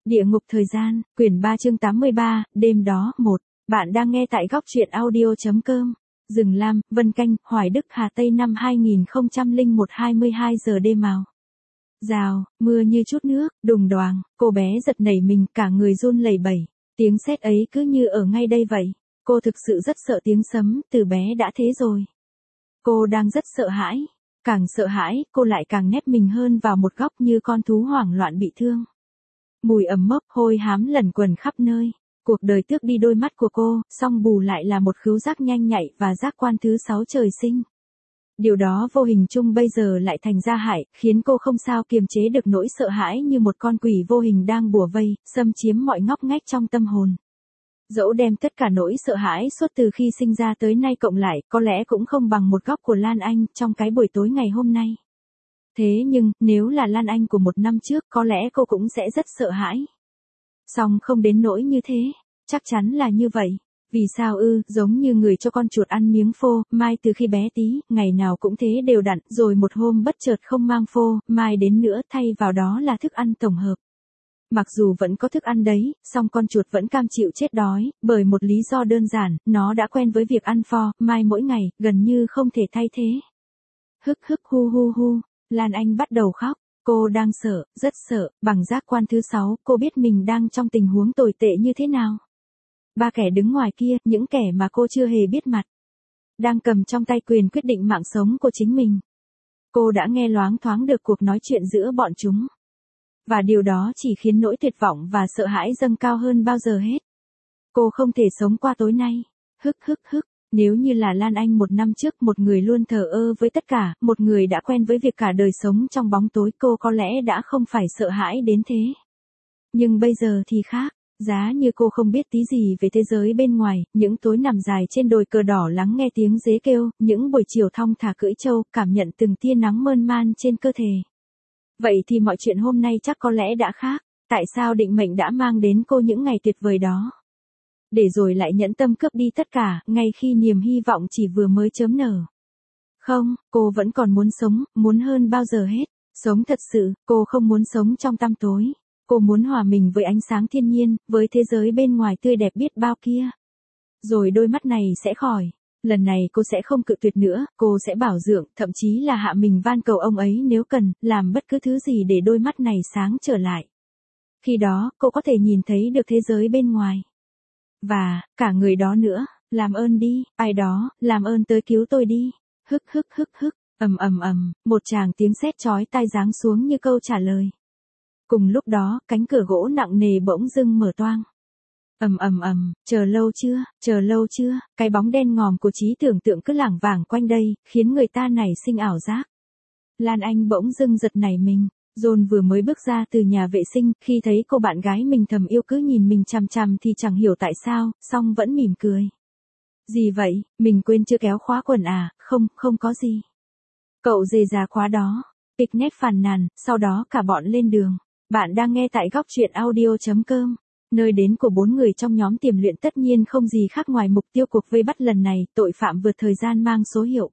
Địa ngục thời gian, quyển 3 chương 83, đêm đó, 1. Bạn đang nghe tại góc truyện audio.com. Rừng Lam, Vân Canh, Hoài Đức, Hà Tây năm 2001 22 giờ đêm màu. Rào, mưa như chút nước, đùng đoàng, cô bé giật nảy mình cả người run lẩy bẩy. Tiếng sét ấy cứ như ở ngay đây vậy. Cô thực sự rất sợ tiếng sấm, từ bé đã thế rồi. Cô đang rất sợ hãi. Càng sợ hãi, cô lại càng nép mình hơn vào một góc như con thú hoảng loạn bị thương. Mùi ẩm mốc hôi hám lẩn quẩn khắp nơi. Cuộc đời tước đi đôi mắt của cô, song bù lại là một khứu giác nhanh nhạy và giác quan thứ 6 trời sinh. Điều đó vô hình chung bây giờ lại thành ra hại, khiến cô không sao kiềm chế được nỗi sợ hãi như một con quỷ vô hình đang bủa vây, xâm chiếm mọi ngóc ngách trong tâm hồn. Dẫu đem tất cả nỗi sợ hãi suốt từ khi sinh ra tới nay cộng lại, có lẽ cũng không bằng một góc của Lan Anh trong cái buổi tối ngày hôm nay. Thế nhưng, nếu là Lan Anh của một năm trước, có lẽ cô cũng sẽ rất sợ hãi. Song không đến nỗi như thế, chắc chắn là như vậy. Vì sao ư, giống như người cho con chuột ăn miếng phô, Mai từ khi bé tí, ngày nào cũng thế đều đặn, rồi một hôm bất chợt không mang phô, Mai đến nữa thay vào đó là thức ăn tổng hợp. Mặc dù vẫn có thức ăn đấy, song con chuột vẫn cam chịu chết đói, bởi một lý do đơn giản, nó đã quen với việc ăn phô, Mai mỗi ngày, gần như không thể thay thế. Hức hức hu hu hu. Lan Anh bắt đầu khóc, cô đang sợ, rất sợ, bằng giác quan thứ 6, cô biết mình đang trong tình huống tồi tệ như thế nào. Ba kẻ đứng ngoài kia, những kẻ mà cô chưa hề biết mặt, đang cầm trong tay quyền quyết định mạng sống của chính mình. Cô đã nghe loáng thoáng được cuộc nói chuyện giữa bọn chúng. Và điều đó chỉ khiến nỗi tuyệt vọng và sợ hãi dâng cao hơn bao giờ hết. Cô không thể sống qua tối nay. Hức hức hức. Nếu như là Lan Anh một năm trước, một người luôn thờ ơ với tất cả, một người đã quen với việc cả đời sống trong bóng tối, cô có lẽ đã không phải sợ hãi đến thế. Nhưng bây giờ thì khác, giá như cô không biết tí gì về thế giới bên ngoài, những tối nằm dài trên đồi cờ đỏ lắng nghe tiếng dế kêu, những buổi chiều thong thả cưỡi trâu, cảm nhận từng tia nắng mơn man trên cơ thể. Vậy thì mọi chuyện hôm nay chắc có lẽ đã khác, tại sao định mệnh đã mang đến cô những ngày tuyệt vời đó? Để rồi lại nhẫn tâm cướp đi tất cả, ngay khi niềm hy vọng chỉ vừa mới chớm nở. Không, cô vẫn còn muốn sống, muốn hơn bao giờ hết. Sống thật sự, cô không muốn sống trong tăm tối. Cô muốn hòa mình với ánh sáng thiên nhiên, với thế giới bên ngoài tươi đẹp biết bao kia. Rồi đôi mắt này sẽ khỏi. Lần này cô sẽ không cự tuyệt nữa, cô sẽ bảo dưỡng, thậm chí là hạ mình van cầu ông ấy nếu cần, làm bất cứ thứ gì để đôi mắt này sáng trở lại. Khi đó, cô có thể nhìn thấy được thế giới bên ngoài. Và, cả người đó nữa, làm ơn đi, ai đó, làm ơn tới cứu tôi đi. Hức hức hức hức, một tràng tiếng sét chói tai giáng xuống như câu trả lời. Cùng lúc đó, cánh cửa gỗ nặng nề bỗng dưng mở toang. Chờ lâu chưa, cái bóng đen ngòm của trí tưởng tượng cứ lảng vảng quanh đây, khiến người ta nảy sinh ảo giác. Lan Anh bỗng dưng giật nảy mình. John vừa mới bước ra từ nhà vệ sinh, khi thấy cô bạn gái mình thầm yêu cứ nhìn mình chằm chằm thì chẳng hiểu tại sao, song vẫn mỉm cười. Gì vậy, mình quên chưa kéo khóa quần à, không có gì. Cậu dề già khóa đó. Picnic phàn nàn, sau đó cả bọn lên đường. Bạn đang nghe tại góc truyện audio.com. Nơi đến của 4 người trong nhóm tiềm luyện tất nhiên không gì khác ngoài mục tiêu cuộc vây bắt lần này, tội phạm vượt thời gian mang số hiệu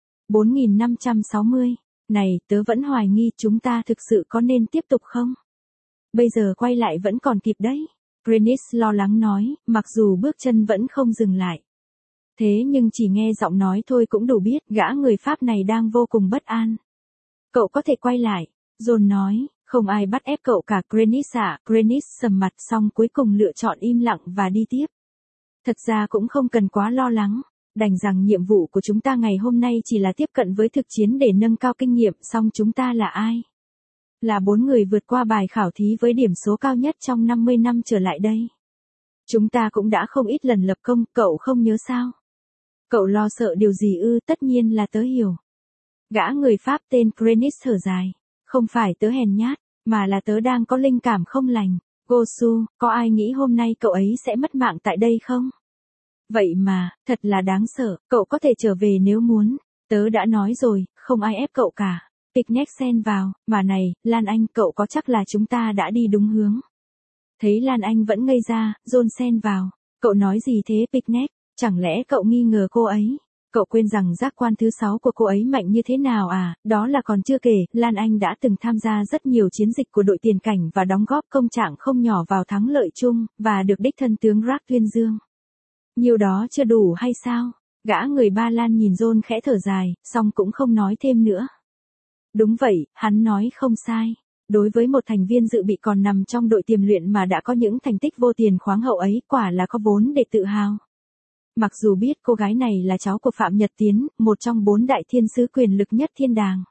4560. Này, tớ vẫn hoài nghi chúng ta thực sự có nên tiếp tục không? Bây giờ quay lại vẫn còn kịp đấy. Grenis lo lắng nói, mặc dù bước chân vẫn không dừng lại. Thế nhưng chỉ nghe giọng nói thôi cũng đủ biết gã người Pháp này đang vô cùng bất an. Cậu có thể quay lại, John nói, không ai bắt ép cậu cả Grenis ạ. Grenis sầm mặt xong cuối cùng lựa chọn im lặng và đi tiếp. Thật ra cũng không cần quá lo lắng. Đành rằng nhiệm vụ của chúng ta ngày hôm nay chỉ là tiếp cận với thực chiến để nâng cao kinh nghiệm, song chúng ta là ai? Là 4 người vượt qua bài khảo thí với điểm số cao nhất trong 50 năm trở lại đây. Chúng ta cũng đã không ít lần lập công, cậu không nhớ sao? Cậu lo sợ điều gì ư? Tất nhiên là tớ hiểu. Gã người Pháp tên Grenis thở dài. Không phải tớ hèn nhát, mà là tớ đang có linh cảm không lành. Gosu, có ai nghĩ hôm nay cậu ấy sẽ mất mạng tại đây không? Vậy mà, thật là đáng sợ, cậu có thể trở về nếu muốn. Tớ đã nói rồi, không ai ép cậu cả. Picnic xen vào, mà này, Lan Anh, cậu có chắc là chúng ta đã đi đúng hướng? Thấy Lan Anh vẫn ngây ra, John xen vào. Cậu nói gì thế Picnic? Chẳng lẽ cậu nghi ngờ cô ấy? Cậu quên rằng giác quan thứ 6 của cô ấy mạnh như thế nào à, đó là còn chưa kể, Lan Anh đã từng tham gia rất nhiều chiến dịch của đội tiền cảnh và đóng góp công trạng không nhỏ vào thắng lợi chung, và được đích thân tướng Rác tuyên dương. Nhiều đó chưa đủ hay sao? Gã người Ba Lan nhìn John khẽ thở dài, song cũng không nói thêm nữa. Đúng vậy, hắn nói không sai. Đối với một thành viên dự bị còn nằm trong đội tiềm luyện mà đã có những thành tích vô tiền khoáng hậu ấy, quả là có vốn để tự hào. Mặc dù biết cô gái này là cháu của Phạm Nhật Tiến, một trong 4 đại thiên sứ quyền lực nhất thiên đàng.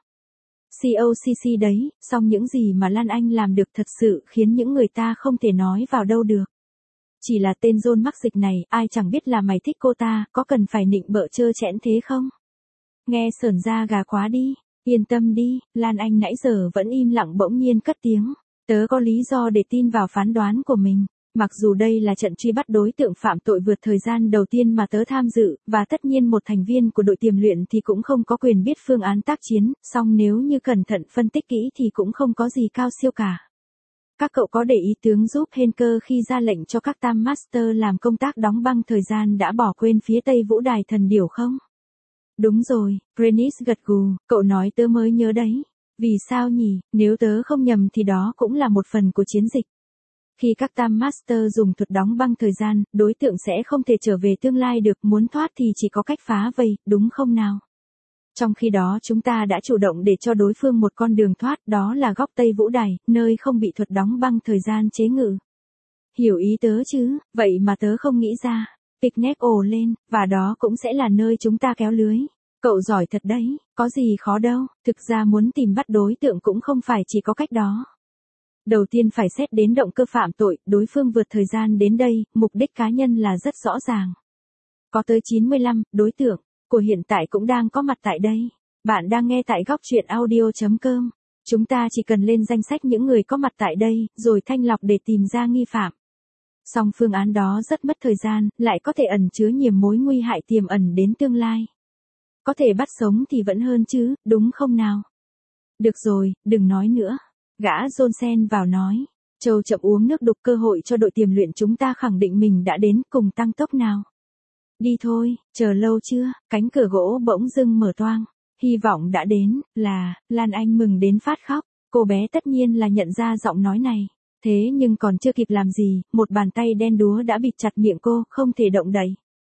COCC đấy, song những gì mà Lan Anh làm được thật sự khiến những người ta không thể nói vào đâu được. Chỉ là tên John mắc dịch này, ai chẳng biết là mày thích cô ta, có cần phải nịnh bợ trơ trẽn thế không? Nghe sởn da gà quá đi, yên tâm đi, Lan Anh nãy giờ vẫn im lặng bỗng nhiên cất tiếng. Tớ có lý do để tin vào phán đoán của mình. Mặc dù đây là trận truy bắt đối tượng phạm tội vượt thời gian đầu tiên mà tớ tham dự, và tất nhiên một thành viên của đội tiềm luyện thì cũng không có quyền biết phương án tác chiến, song nếu như cẩn thận phân tích kỹ thì cũng không có gì cao siêu cả. Các cậu có để ý tướng giúp Henker khi ra lệnh cho các Tam Master làm công tác đóng băng thời gian đã bỏ quên phía tây vũ đài thần điểu không? Đúng rồi, Prentice gật gù, cậu nói tớ mới nhớ đấy. Vì sao nhỉ, nếu tớ không nhầm thì đó cũng là một phần của chiến dịch. Khi các Tam Master dùng thuật đóng băng thời gian, đối tượng sẽ không thể trở về tương lai được, muốn thoát thì chỉ có cách phá vây, đúng không nào? Trong khi đó chúng ta đã chủ động để cho đối phương một con đường thoát, đó là góc Tây Vũ Đài, nơi không bị thuật đóng băng thời gian chế ngự. Hiểu ý tớ chứ, vậy mà tớ không nghĩ ra. Picnic ồ lên, và đó cũng sẽ là nơi chúng ta kéo lưới. Cậu giỏi thật đấy, có gì khó đâu, thực ra muốn tìm bắt đối tượng cũng không phải chỉ có cách đó. Đầu tiên phải xét đến động cơ phạm tội, đối phương vượt thời gian đến đây, mục đích cá nhân là rất rõ ràng. Có tới 95 đối tượng của hiện tại cũng đang có mặt tại đây. Bạn đang nghe tại góc truyện audio.com. Chúng ta chỉ cần lên danh sách những người có mặt tại đây, rồi thanh lọc để tìm ra nghi phạm. Song phương án đó rất mất thời gian, lại có thể ẩn chứa nhiều mối nguy hại tiềm ẩn đến tương lai. Có thể bắt sống thì vẫn hơn chứ, đúng không nào? Được rồi, đừng nói nữa. Gã Johnson vào nói. Châu chậm uống nước đục, cơ hội cho đội tiềm luyện chúng ta khẳng định mình đã đến, cùng tăng tốc nào. Đi thôi, chờ lâu chưa, cánh cửa gỗ bỗng dưng mở toang. Hy vọng đã đến, Lan Anh mừng đến phát khóc. Cô bé tất nhiên là nhận ra giọng nói này. Thế nhưng còn chưa kịp làm gì, một bàn tay đen đúa đã bịt chặt miệng cô, không thể động đậy.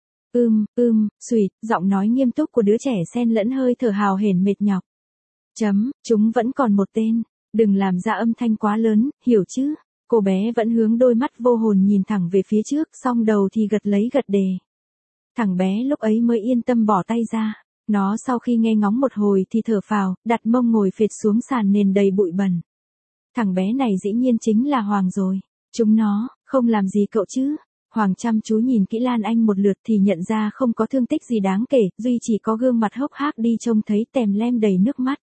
Xuỵt, giọng nói nghiêm túc của đứa trẻ xen lẫn hơi thở hào hển mệt nhọc. Chúng vẫn còn một tên. Đừng làm ra âm thanh quá lớn, hiểu chứ? Cô bé vẫn hướng đôi mắt vô hồn nhìn thẳng về phía trước, song đầu thì gật lấy gật đề. Thằng bé lúc ấy mới yên tâm bỏ tay ra. Nó sau khi nghe ngóng một hồi thì thở phào, đặt mông ngồi phệt xuống sàn nền đầy bụi bẩn. Thằng bé này dĩ nhiên chính là Hoàng rồi. Chúng nó, không làm gì cậu chứ? Hoàng chăm chú nhìn kỹ Lan Anh một lượt thì nhận ra không có thương tích gì đáng kể, duy chỉ có gương mặt hốc hác đi trông thấy tèm lem đầy nước mắt.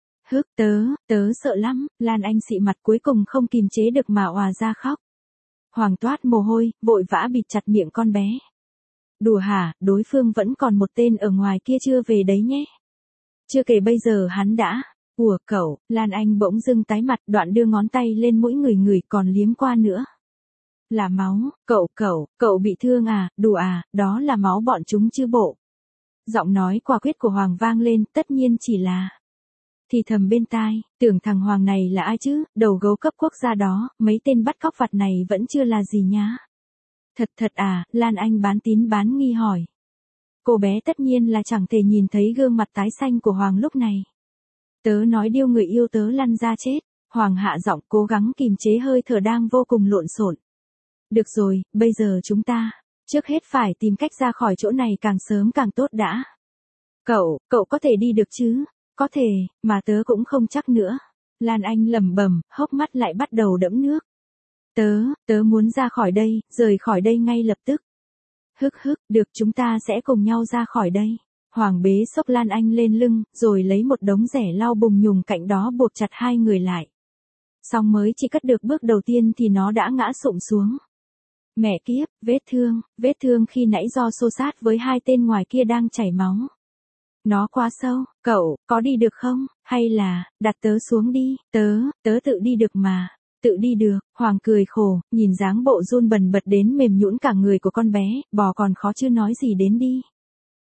Tớ sợ lắm, Lan Anh xị mặt cuối cùng không kìm chế được mà òa ra khóc. Hoàng toát mồ hôi, vội vã bịt chặt miệng con bé. Đùa hả, đối phương vẫn còn một tên ở ngoài kia chưa về đấy nhé. Chưa kể bây giờ hắn đã. Ủa cậu, Lan Anh bỗng dưng tái mặt, đoạn đưa ngón tay lên mũi người còn liếm qua nữa. Là máu, cậu bị thương à, đùa à, đó là máu bọn chúng chứ bộ. Giọng nói quả quyết của Hoàng vang lên, tất nhiên chỉ là. Thì thầm bên tai, tưởng thằng Hoàng này là ai chứ, đầu gấu cấp quốc gia đó, mấy tên bắt cóc vặt này vẫn chưa là gì nhá. Thật à, Lan Anh bán tín bán nghi hỏi. Cô bé tất nhiên là chẳng thể nhìn thấy gương mặt tái xanh của Hoàng lúc này. Tớ nói điêu người yêu tớ lăn ra chết. Hoàng hạ giọng cố gắng kìm chế hơi thở đang vô cùng lộn xộn. Được rồi, bây giờ chúng ta, trước hết phải tìm cách ra khỏi chỗ này càng sớm càng tốt đã. Cậu có thể đi được chứ? Có thể, mà tớ cũng không chắc nữa. Lan Anh lẩm bẩm, hốc mắt lại bắt đầu đẫm nước. Tớ muốn ra khỏi đây, rời khỏi đây ngay lập tức. Được, chúng ta sẽ cùng nhau ra khỏi đây. Hoàng bế xốc Lan Anh lên lưng, rồi lấy một đống rẻ lau bùng nhùng cạnh đó buộc chặt hai người lại. Xong mới chỉ cất được bước đầu tiên thì nó đã ngã sụp xuống. Mẹ kiếp, vết thương khi nãy do xô sát với hai tên ngoài kia đang chảy máu. Nó quá sâu, cậu, có đi được không, hay là, đặt tớ xuống đi, tớ tự đi được mà. Tự đi được, Hoàng cười khổ, nhìn dáng bộ run bần bật đến mềm nhũn cả người của con bé, bò còn khó chứ nói gì đến đi.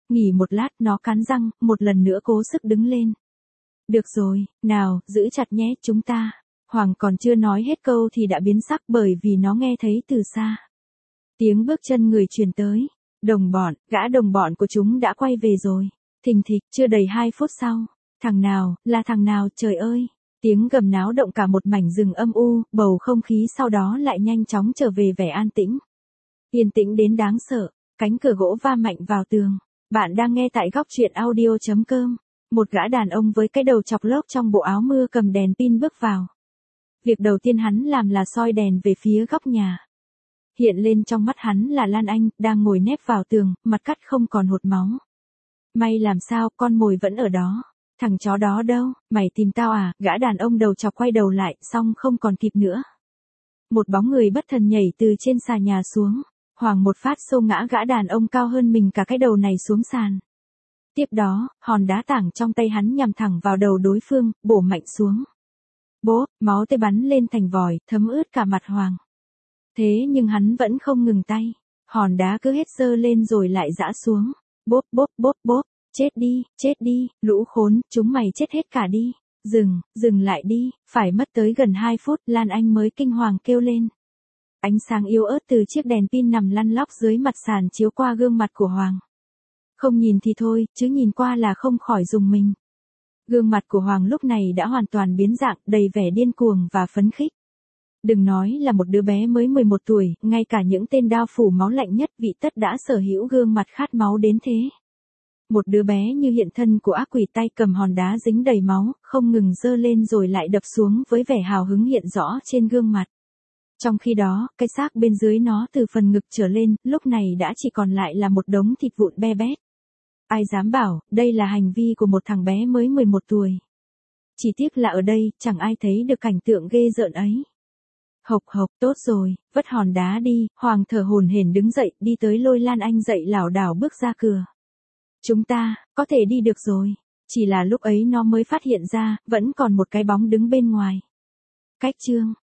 Nghỉ một lát nó cắn răng, một lần nữa cố sức đứng lên. Được rồi, nào, giữ chặt nhé chúng ta. Hoàng còn chưa nói hết câu thì đã biến sắc bởi vì nó nghe thấy từ xa. Tiếng bước chân người truyền tới. Đồng bọn, gã đồng bọn của chúng đã quay về rồi. Thình thịch, chưa đầy 2 phút sau. Thằng nào, là thằng nào, trời ơi. Tiếng gầm náo động cả một mảnh rừng âm u, bầu không khí sau đó lại nhanh chóng trở về vẻ an tĩnh. Yên tĩnh đến đáng sợ, cánh cửa gỗ va mạnh vào tường. Bạn đang nghe tại góc truyện audio.com. Một gã đàn ông với cái đầu chọc lốc trong bộ áo mưa cầm đèn pin bước vào. Việc đầu tiên hắn làm là soi đèn về phía góc nhà. Hiện lên trong mắt hắn là Lan Anh, đang ngồi nép vào tường, mặt cắt không còn hột máu. May làm sao, con mồi vẫn ở đó. Thằng chó đó đâu, mày tìm tao à, gã đàn ông đầu chọc quay đầu lại, xong không còn kịp nữa. Một bóng người bất thần nhảy từ trên xà nhà xuống. Hoàng một phát xô ngã gã đàn ông cao hơn mình cả cái đầu này xuống sàn. Tiếp đó, hòn đá tảng trong tay hắn nhằm thẳng vào đầu đối phương, bổ mạnh xuống. Bố, máu tươi bắn lên thành vòi, thấm ướt cả mặt Hoàng. Thế nhưng hắn vẫn không ngừng tay. Hòn đá cứ hết giơ lên rồi lại giã xuống. Bốp bốp bốp bốp. Chết đi, lũ khốn, chúng mày chết hết cả đi. Dừng lại đi, phải mất tới gần 2 phút, Lan Anh mới kinh hoàng kêu lên. Ánh sáng yếu ớt từ chiếc đèn pin nằm lăn lóc dưới mặt sàn chiếu qua gương mặt của Hoàng. Không nhìn thì thôi, chứ nhìn qua là không khỏi rùng mình. Gương mặt của Hoàng lúc này đã hoàn toàn biến dạng, đầy vẻ điên cuồng và phấn khích. Đừng nói là một đứa bé mới 11 tuổi, ngay cả những tên đao phủ máu lạnh nhất vị tất đã sở hữu gương mặt khát máu đến thế. Một đứa bé như hiện thân của ác quỷ tay cầm hòn đá dính đầy máu, không ngừng giơ lên rồi lại đập xuống với vẻ hào hứng hiện rõ trên gương mặt. Trong khi đó, cái xác bên dưới nó từ phần ngực trở lên, lúc này đã chỉ còn lại là một đống thịt vụn be bét. Ai dám bảo, đây là hành vi của một thằng bé mới 11 tuổi. Chỉ tiếc là ở đây, chẳng ai thấy được cảnh tượng ghê rợn ấy. Hộc, tốt rồi, vất hòn đá đi, Hoàng thở hổn hển đứng dậy, đi tới lôi Lan Anh dậy lảo đảo bước ra cửa. Chúng ta, có thể đi được rồi. Chỉ là lúc ấy nó mới phát hiện ra, vẫn còn một cái bóng đứng bên ngoài. Cách chương